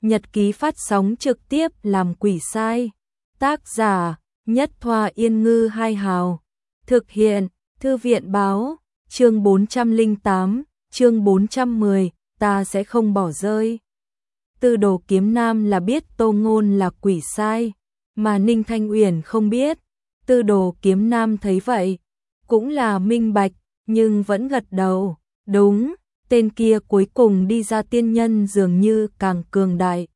Nhật ký phát sóng trực tiếp làm quỷ sai. Tác giả Nhất Thoa Yên Ngư Hai Hào. Thực hiện Thư viện Báo. Chương 408, chương 410, ta sẽ không bỏ rơi. Tư Đồ Kiếm Nam là biết Tô Ngôn là quỷ sai, mà Ninh Thanh Uyển không biết. Tư Đồ Kiếm Nam thấy vậy, cũng là minh bạch, nhưng vẫn gật đầu. Đúng, tên kia cuối cùng đi ra tiên nhân dường như càng cường đại.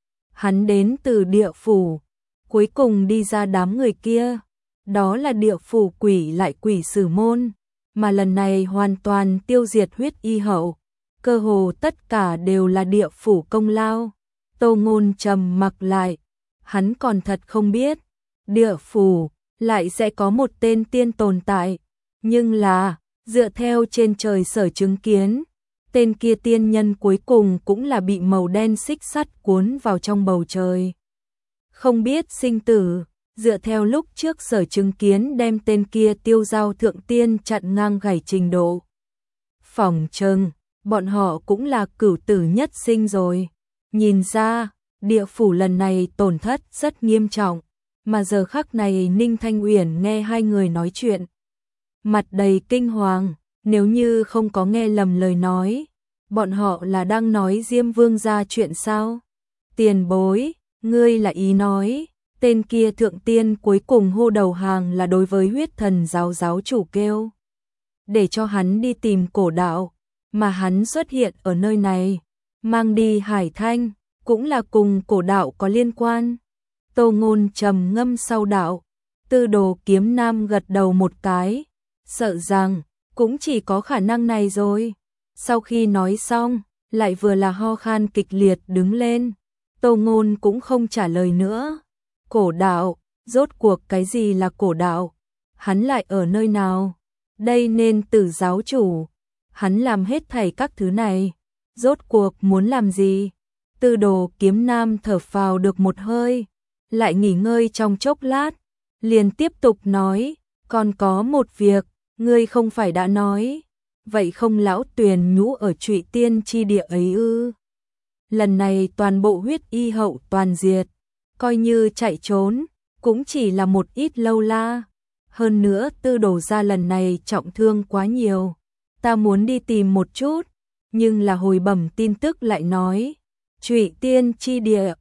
Hắn đến từ địa phủ, cuối cùng đi ra đám người kia. Đó là địa phủ quỷ lại quỷ sử môn, mà lần này hoàn toàn tiêu diệt huyết y hậu. Cơ hồ tất cả đều là địa phủ công lao. Tô Ngôn trầm mặc lại, hắn còn thật không biết, địa phủ lại sẽ có một tên tiên tồn tại. Nhưng là, dựa theo trên trời sở chứng kiến, tên kia tiên nhân cuối cùng cũng là bị màu đen xích sắt cuốn vào trong bầu trời. Không biết sinh tử, dựa theo lúc trước sở chứng kiến đem tên kia tiêu giao thượng tiên chặn ngang gảy trình độ. Phỏng chừng, bọn họ cũng là cửu tử nhất sinh rồi. Nhìn ra, địa phủ lần này tổn thất rất nghiêm trọng, mà giờ khắc này Ninh Thanh Uyển nghe hai người nói chuyện, mặt đầy kinh hoàng, nếu như không có nghe lầm lời nói, bọn họ là đang nói Diêm Vương gia chuyện sao? Tiền bối, ngươi là ý nói, tên kia thượng tiên cuối cùng hô đầu hàng là đối với huyết thần giáo giáo chủ kêu, để cho hắn đi tìm cổ đạo, mà hắn xuất hiện ở nơi này, mang đi Hải Thanh, cũng là cùng cổ đạo có liên quan. Tô Ngôn trầm ngâm sau đạo, Tư Đồ Kiếm Nam gật đầu một cái, sợ rằng cũng chỉ có khả năng này rồi. Sau khi nói xong, lại vừa là ho khan kịch liệt đứng lên. Tô Ngôn cũng không trả lời nữa. Cổ đạo, rốt cuộc cái gì là cổ đạo? Hắn lại ở nơi nào? Đây nên Tử giáo chủ. Hắn làm hết thảy các thứ này, rốt cuộc muốn làm gì? Tư Đồ Kiếm Nam thở phào được một hơi, lại nghỉ ngơi trong chốc lát, liền tiếp tục nói, còn có một việc, ngươi không phải đã nói, vậy không lão Tuyền nhũ ở Trụy Tiên chi địa ấy ư? Lần này toàn bộ huyết y hậu toàn diệt, coi như chạy trốn, cũng chỉ là một ít lâu la. Hơn nữa Tư Đồ gia lần này trọng thương quá nhiều, ta muốn đi tìm một chút, nhưng là hồi bẩm tin tức lại nói, Trụy Tiên chi địa,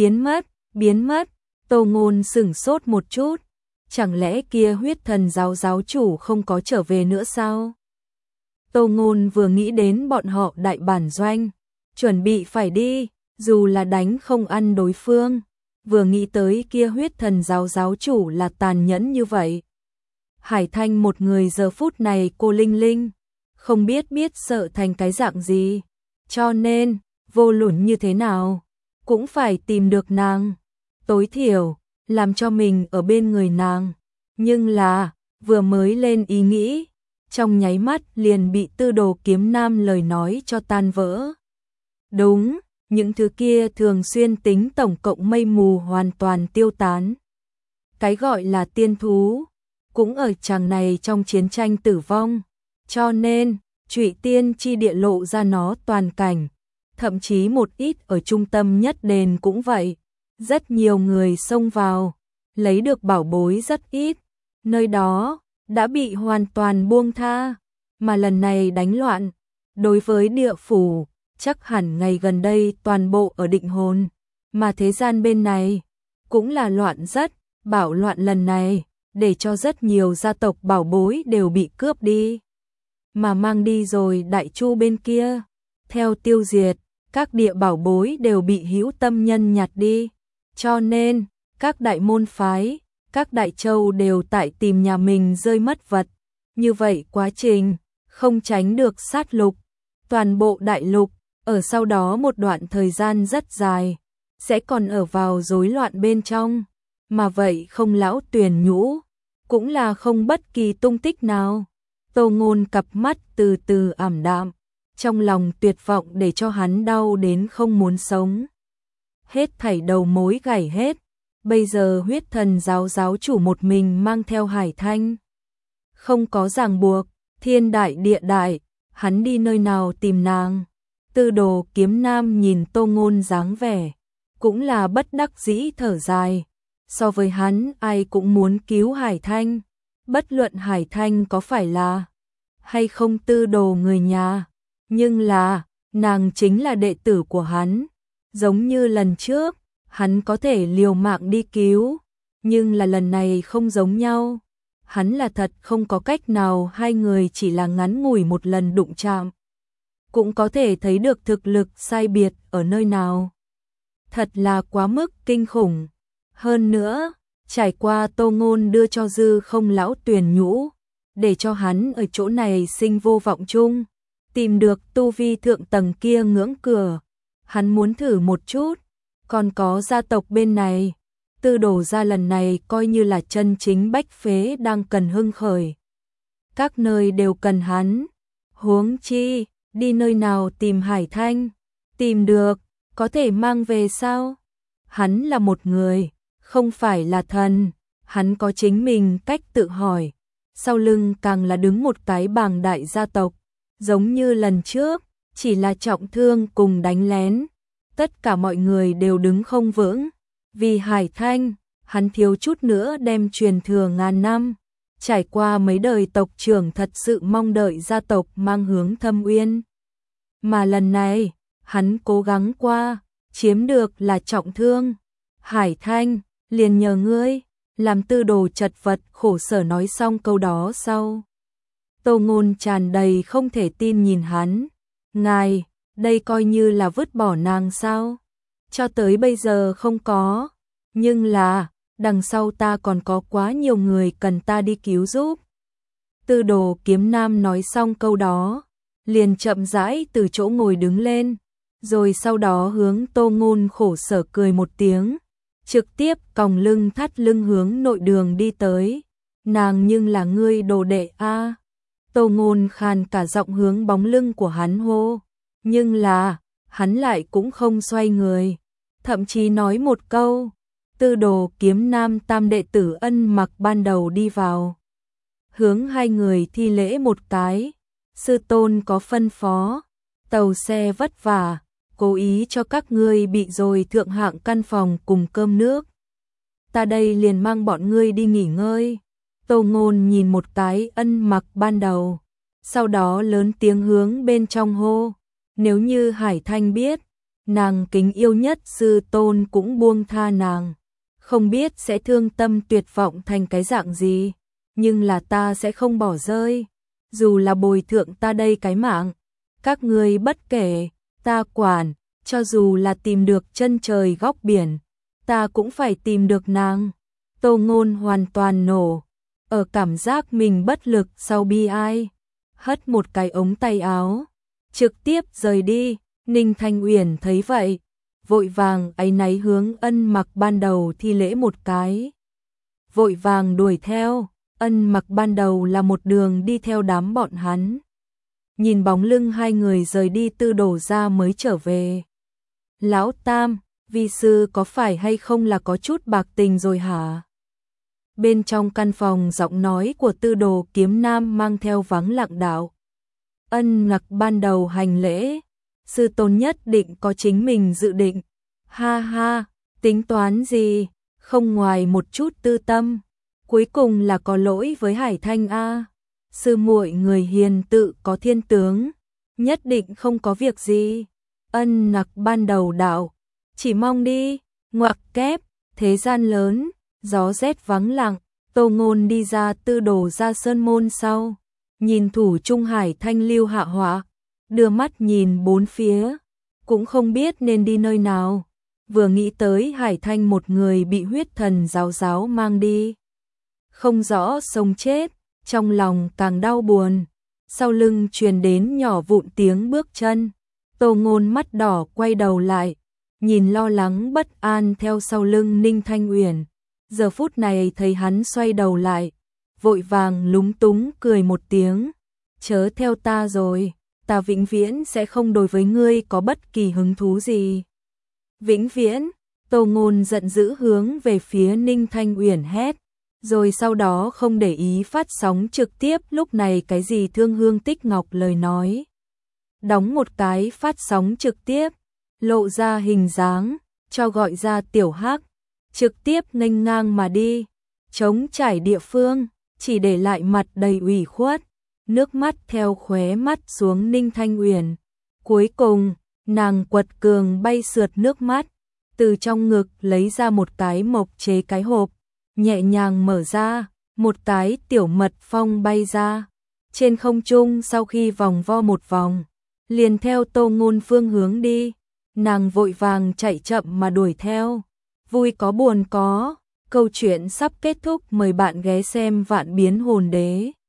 biến mất. Tô Ngôn sửng sốt một chút, chẳng lẽ kia huyết thần giáo giáo chủ không có trở về nữa sao? Tô Ngôn vừa nghĩ đến bọn họ đại bản doanh, chuẩn bị phải đi, dù là đánh không ăn đối phương, vừa nghĩ tới kia huyết thần giáo giáo chủ là tàn nhẫn như vậy. Hải Thanh một người giờ phút này cô linh linh, không biết sợ thành cái dạng gì, cho nên, vô luận như thế nào, cũng phải tìm được nàng, tối thiểu, làm cho mình ở bên người nàng. Nhưng là, vừa mới lên ý nghĩ, trong nháy mắt liền bị Tư Đồ Kiếm Nam lời nói cho tan vỡ. Đúng, những thứ kia thường xuyên tính tổng cộng mây mù hoàn toàn tiêu tán. Cái gọi là tiên thú, cũng ở chàng này trong chiến tranh tử vong, cho nên, Trụy Tiên chi địa lộ ra nó toàn cảnh, thậm chí một ít ở trung tâm nhất đền cũng vậy. Rất nhiều người xông vào, lấy được bảo bối rất ít, nơi đó đã bị hoàn toàn buông tha, mà lần này đánh loạn, đối với địa phủ, chắc hẳn ngày gần đây toàn bộ ở Định Hồn, mà thế gian bên này cũng là loạn rất, bảo loạn lần này, để cho rất nhiều gia tộc bảo bối đều bị cướp đi, mà mang đi rồi Đại Chu bên kia, theo tiêu diệt, các địa bảo bối đều bị hữu tâm nhân nhặt đi. Cho nên, các đại môn phái, các đại châu đều tại tìm nhà mình rơi mất vật. Như vậy quá trình, không tránh được sát lục. Toàn bộ đại lục, ở sau đó một đoạn thời gian rất dài, sẽ còn ở vào rối loạn bên trong. Mà vậy không lão Tuyền nhũ, cũng là không bất kỳ tung tích nào. Tô Ngôn cặp mắt từ từ ảm đạm, trong lòng tuyệt vọng để cho hắn đau đến không muốn sống. Hết thảy đầu mối gảy hết, bây giờ huyết thần giáo giáo chủ một mình mang theo Hải Thanh. Không có ràng buộc, thiên đại địa đại, hắn đi nơi nào tìm nàng? Tư Đồ Kiếm Nam nhìn Tô Ngôn dáng vẻ cũng là bất đắc dĩ thở dài. So với hắn, ai cũng muốn cứu Hải Thanh, bất luận Hải Thanh có phải là hay không Tư Đồ người nhà, nhưng là nàng chính là đệ tử của hắn, giống như lần trước, hắn có thể liều mạng đi cứu, nhưng là lần này không giống nhau. Hắn là thật không có cách nào, hai người chỉ là ngắn ngủi một lần đụng chạm, cũng có thể thấy được thực lực sai biệt ở nơi nào. Thật là quá mức kinh khủng. Hơn nữa, trải qua Tô Ngôn đưa cho Dư Không lão tuyển nhũ, để cho hắn ở chỗ này sinh vô vọng chung, tìm được tu vi thượng tầng kia ngưỡng cửa. Hắn muốn thử một chút, còn có gia tộc bên này, Tư Đồ gia lần này coi như là chân chính bách phế đang cần hưng khởi. Các nơi đều cần hắn, huống chi, đi nơi nào tìm Hải Thanh, tìm được, có thể mang về sao? Hắn là một người, không phải là thần, hắn có chính mình cách tự hỏi. Sau lưng càng là đứng một cái bàng đại gia tộc, giống như lần trước, chỉ là trọng thương cùng đánh lén. Tất cả mọi người đều đứng không vững, vì Hải Thanh, hắn thiếu chút nữa đem truyền thừa ngàn năm. Trải qua mấy đời tộc trưởng thật sự mong đợi gia tộc mang hướng Thâm Uyên. Mà lần này, hắn cố gắng qua, chiếm được là trọng thương. Hải Thanh, liền nhờ ngươi, làm Tư Đồ chật vật khổ sở nói xong câu đó sau. Tô Ngôn tràn đầy không thể tin nhìn hắn. Ngài, đây coi như là vứt bỏ nàng sao? Cho tới bây giờ không có, nhưng là, đằng sau ta còn có quá nhiều người cần ta đi cứu giúp. Tư Đồ Kiếm Nam nói xong câu đó, liền chậm rãi từ chỗ ngồi đứng lên, rồi sau đó hướng Tô Ngôn khổ sở cười một tiếng, trực tiếp còng lưng thắt lưng hướng nội đường đi tới. Nàng nhưng là ngươi đồ đệ a. Tô Ngôn khàn cả giọng hướng bóng lưng của hắn hô, nhưng là, hắn lại cũng không xoay người, thậm chí nói một câu. Tư Đồ Kiếm Nam tam đệ tử Ân Mặc ban đầu đi vào, hướng hai người thi lễ một cái. Sư tôn có phân phó, tàu xe vất vả, cố ý cho các ngươi bị rồi thượng hạng căn phòng cùng cơm nước. Ta đây liền mang bọn ngươi đi nghỉ ngơi. Tô Ngôn nhìn một cái Ân Mặc ban đầu, sau đó lớn tiếng hướng bên trong hô, nếu như Hải Thanh biết, nàng kính yêu nhất sư tôn cũng buông tha nàng, không biết sẽ thương tâm tuyệt vọng thành cái dạng gì, nhưng là ta sẽ không bỏ rơi, dù là bồi thượng ta đây cái mạng, các ngươi bất kể, ta quản, cho dù là tìm được chân trời góc biển, ta cũng phải tìm được nàng. Tô Ngôn hoàn toàn nổ, ở cảm giác mình bất lực sau bi ai, hất một cái ống tay áo, trực tiếp rời đi. Ninh Thanh Uyển thấy vậy, vội vàng áy náy hướng Ân Mặc ban đầu thi lễ một cái, vội vàng đuổi theo. Ân Mặc ban đầu là một đường đi theo đám bọn hắn, nhìn bóng lưng hai người rời đi Tư Đồ ra mới trở về. Lão Tam, vi sư có phải hay không là có chút bạc tình rồi hả? Bên trong căn phòng giọng nói của Tư Đồ Kiếm Nam mang theo vắng lặng đạo. Ân Mặc ban đầu hành lễ, sư tôn nhất định có chính mình dự định. Ha ha, tính toán gì, không ngoài một chút tư tâm, cuối cùng là có lỗi với Hải Thanh a. Sư muội người hiền tự có thiên tướng, nhất định không có việc gì. Ân Mặc ban đầu đạo, chỉ mong đi, ngoặc kép, thế gian lớn, gió rét vắng lặng. Tô Ngôn đi ra Tư Đồ ra sơn môn sau, nhìn thủ trung Hải Thanh lưu hạ họa, đưa mắt nhìn bốn phía, cũng không biết nên đi nơi nào. Vừa nghĩ tới Hải Thanh một người bị huyết thần giáo giáo mang đi, không rõ sống chết, trong lòng càng đau buồn. Sau lưng truyền đến nhỏ vụn tiếng bước chân, Tô Ngôn mắt đỏ quay đầu lại, nhìn lo lắng bất an theo sau lưng Ninh Thanh Uyển. Giờ phút này thấy hắn xoay đầu lại, vội vàng lúng túng cười một tiếng, chớ theo ta rồi, ta vĩnh viễn sẽ không đối với ngươi có bất kỳ hứng thú gì. Vĩnh viễn, Tô Ngôn giận dữ hướng về phía Ninh Thanh Uyển hét, rồi sau đó không để ý phát sóng trực tiếp lúc này cái gì Thương Hương Tích Ngọc lời nói. Đóng một cái phát sóng trực tiếp, lộ ra hình dáng, cho gọi ra Tiểu Hắc, trực tiếp nghênh ngang mà đi, trống trải địa phương, chỉ để lại mặt đầy ủy khuất, nước mắt theo khóe mắt xuống Ninh Thanh Uyển. Cuối cùng, nàng quật cường bay sượt nước mắt, từ trong ngực lấy ra một cái mộc chế cái hộp, nhẹ nhàng mở ra, một cái tiểu mật phong bay ra. Trên không trung sau khi vòng vo một vòng, liền theo Tô Ngôn phương hướng đi, nàng vội vàng chạy chậm mà đuổi theo. Vui có buồn có, câu chuyện sắp kết thúc, mời bạn ghé xem Vạn Biến Hồn Đế.